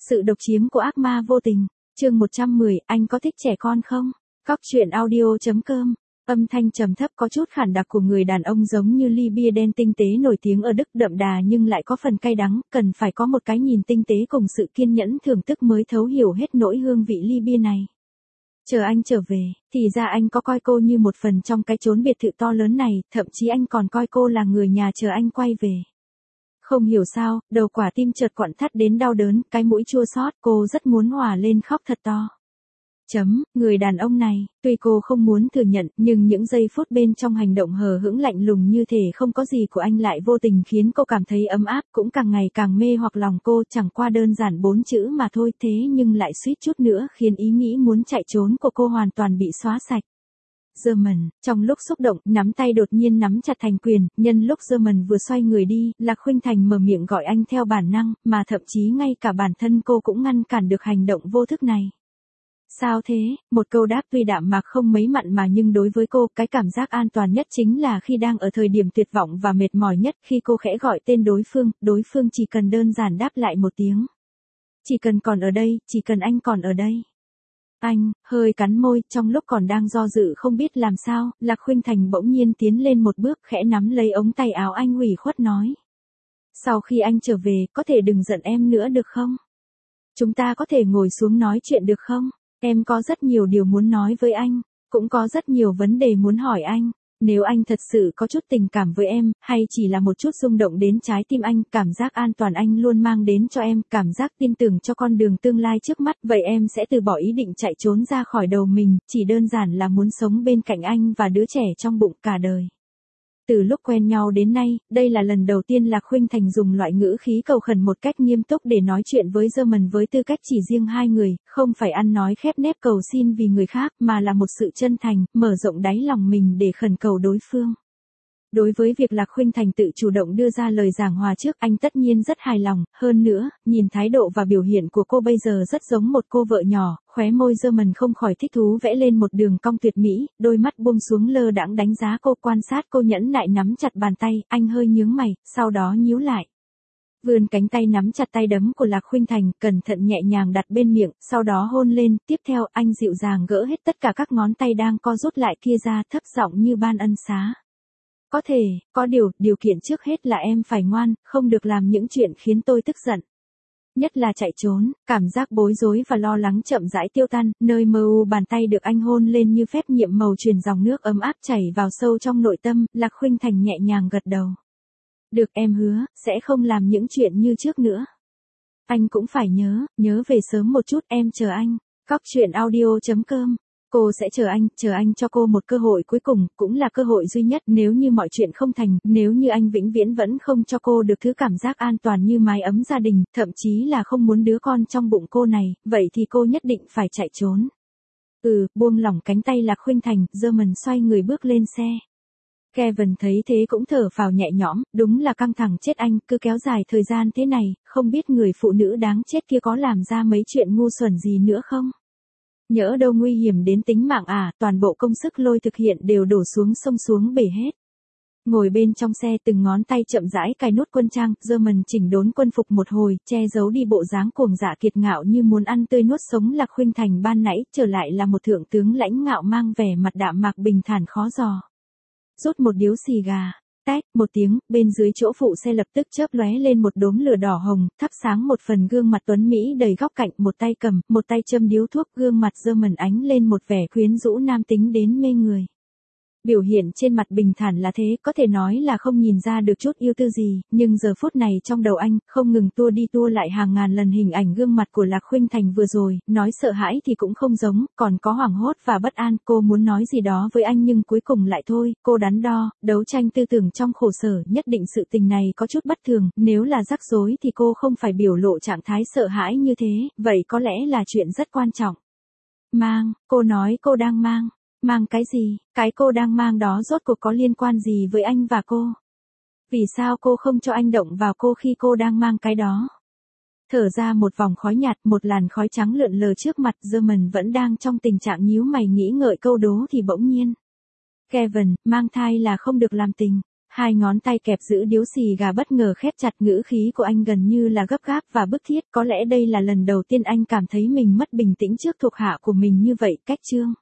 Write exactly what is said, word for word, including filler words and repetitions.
Sự độc chiếm của ác ma vô tình. Chương một trăm mười, anh có thích trẻ con không? Cóc truyện audio.com. Âm thanh trầm thấp có chút khản đặc của người đàn ông giống như ly bia đen tinh tế nổi tiếng ở Đức, đậm đà nhưng lại có phần cay đắng, cần phải có một cái nhìn tinh tế cùng sự kiên nhẫn thưởng thức mới thấu hiểu hết nỗi hương vị ly bia này. Chờ anh trở về, thì ra anh có coi cô như một phần trong cái chốn biệt thự to lớn này, thậm chí anh còn coi cô là người nhà chờ anh quay về. Không hiểu sao, đầu quả tim chợt quặn thắt đến đau đớn, cái mũi chua xót, cô rất muốn òa lên khóc thật to. Chấm, người đàn ông này, tuy cô không muốn thừa nhận, nhưng những giây phút bên trong hành động hờ hững lạnh lùng như thể không có gì của anh lại vô tình khiến cô cảm thấy ấm áp, cũng càng ngày càng mê hoặc lòng cô, chẳng qua đơn giản bốn chữ mà thôi, thế nhưng lại suýt chút nữa khiến ý nghĩ muốn chạy trốn của cô hoàn toàn bị xóa sạch. German, trong lúc xúc động, nắm tay đột nhiên nắm chặt thành quyền, nhân lúc German vừa xoay người đi, Lạc Khuynh Thành mở miệng gọi anh theo bản năng, mà thậm chí ngay cả bản thân cô cũng ngăn cản được hành động vô thức này. Sao thế? Một câu đáp tuy đạm mạc không mấy mặn mà nhưng đối với cô, cái cảm giác an toàn nhất chính là khi đang ở thời điểm tuyệt vọng và mệt mỏi nhất, khi cô khẽ gọi tên đối phương, đối phương chỉ cần đơn giản đáp lại một tiếng. Chỉ cần còn ở đây, chỉ cần anh còn ở đây. Anh, hơi cắn môi, trong lúc còn đang do dự không biết làm sao, Lạc Khuynh Thành bỗng nhiên tiến lên một bước khẽ nắm lấy ống tay áo anh ủy khuất nói. Sau khi anh trở về, có thể đừng giận em nữa được không? Chúng ta có thể ngồi xuống nói chuyện được không? Em có rất nhiều điều muốn nói với anh, cũng có rất nhiều vấn đề muốn hỏi anh. Nếu anh thật sự có chút tình cảm với em, hay chỉ là một chút rung động đến trái tim anh, cảm giác an toàn anh luôn mang đến cho em, cảm giác tin tưởng cho con đường tương lai trước mắt, vậy em sẽ từ bỏ ý định chạy trốn ra khỏi đầu mình, chỉ đơn giản là muốn sống bên cạnh anh và đứa trẻ trong bụng cả đời. Từ lúc quen nhau đến nay, đây là lần đầu tiên Lạc Khuynh Thành dùng loại ngữ khí cầu khẩn một cách nghiêm túc để nói chuyện với German với tư cách chỉ riêng hai người, không phải ăn nói khép nép cầu xin vì người khác, mà là một sự chân thành, mở rộng đáy lòng mình để khẩn cầu đối phương. Đối với việc Lạc Khuynh Thành tự chủ động đưa ra lời giảng hòa trước, anh tất nhiên rất hài lòng, hơn nữa, nhìn thái độ và biểu hiện của cô bây giờ rất giống một cô vợ nhỏ, khóe môi German không khỏi thích thú vẽ lên một đường cong tuyệt mỹ, đôi mắt buông xuống lơ đãng đánh giá cô, quan sát cô nhẫn nại nắm chặt bàn tay, anh hơi nhướng mày, sau đó nhíu lại. Vươn cánh tay nắm chặt tay đấm của Lạc Khuynh Thành, cẩn thận nhẹ nhàng đặt bên miệng, sau đó hôn lên, tiếp theo anh dịu dàng gỡ hết tất cả các ngón tay đang co rút lại kia ra, thấp giọng như ban ân xá. Có thể, có điều, điều kiện trước hết là em phải ngoan, không được làm những chuyện khiến tôi tức giận. Nhất là chạy trốn, cảm giác bối rối và lo lắng chậm rãi tiêu tan, nơi mờ u bàn tay được anh hôn lên như phép nhiệm màu truyền dòng nước ấm áp chảy vào sâu trong nội tâm, Lạc Khuynh Thành nhẹ nhàng gật đầu. Được, em hứa, sẽ không làm những chuyện như trước nữa. Anh cũng phải nhớ, nhớ về sớm một chút, em chờ anh. Cóc truyện audio.com. Cô sẽ chờ anh, chờ anh cho cô một cơ hội cuối cùng, cũng là cơ hội duy nhất, nếu như mọi chuyện không thành, nếu như anh vĩnh viễn vẫn không cho cô được thứ cảm giác an toàn như mái ấm gia đình, thậm chí là không muốn đứa con trong bụng cô này, vậy thì cô nhất định phải chạy trốn. Ừ, buông lỏng cánh tay Lạc Khuynh Thành, German xoay người bước lên xe. Kevin thấy thế cũng thở phào nhẹ nhõm, đúng là căng thẳng chết anh, cứ kéo dài thời gian thế này, không biết người phụ nữ đáng chết kia có làm ra mấy chuyện ngu xuẩn gì nữa không? Nhỡ đâu nguy hiểm đến tính mạng à, toàn bộ công sức lôi thực hiện đều đổ xuống sông xuống bể hết. Ngồi bên trong xe từng ngón tay chậm rãi cài nút quân trang, German chỉnh đốn quân phục một hồi, che giấu đi bộ dáng cuồng dạ kiệt ngạo như muốn ăn tươi nuốt sống Lạc Khuynh Thành ban nãy, trở lại là một thượng tướng lãnh ngạo mang vẻ mặt đạm mạc bình thản khó dò. Rút một điếu xì gà. Tách, một tiếng, bên dưới chỗ phụ xe lập tức chớp lóe lên một đốm lửa đỏ hồng, thắp sáng một phần gương mặt tuấn Mỹ đầy góc cạnh, một tay cầm, một tay châm điếu thuốc, gương mặt German ánh lên một vẻ quyến rũ nam tính đến mê người. Biểu hiện trên mặt bình thản là thế, có thể nói là không nhìn ra được chút yêu tư gì, nhưng giờ phút này trong đầu anh, không ngừng tua đi tua lại hàng ngàn lần hình ảnh gương mặt của Lạc Khuynh Thành vừa rồi, nói sợ hãi thì cũng không giống, còn có hoảng hốt và bất an, cô muốn nói gì đó với anh nhưng cuối cùng lại thôi, cô đắn đo, đấu tranh tư tưởng trong khổ sở, nhất định sự tình này có chút bất thường, nếu là rắc rối thì cô không phải biểu lộ trạng thái sợ hãi như thế, vậy có lẽ là chuyện rất quan trọng. Mang, cô nói cô đang mang. Mang cái gì? Cái cô đang mang đó rốt cuộc có liên quan gì với anh và cô? Vì sao cô không cho anh động vào cô khi cô đang mang cái đó? Thở ra một vòng khói nhạt, một làn khói trắng lượn lờ trước mặt, German vẫn đang trong tình trạng nhíu mày nghĩ ngợi câu đố thì bỗng nhiên. Kevin, mang thai là không được làm tình. Hai ngón tay kẹp giữ điếu xì gà bất ngờ khép chặt, ngữ khí của anh gần như là gấp gáp và bức thiết, có lẽ đây là lần đầu tiên anh cảm thấy mình mất bình tĩnh trước thuộc hạ của mình như vậy. Cách chương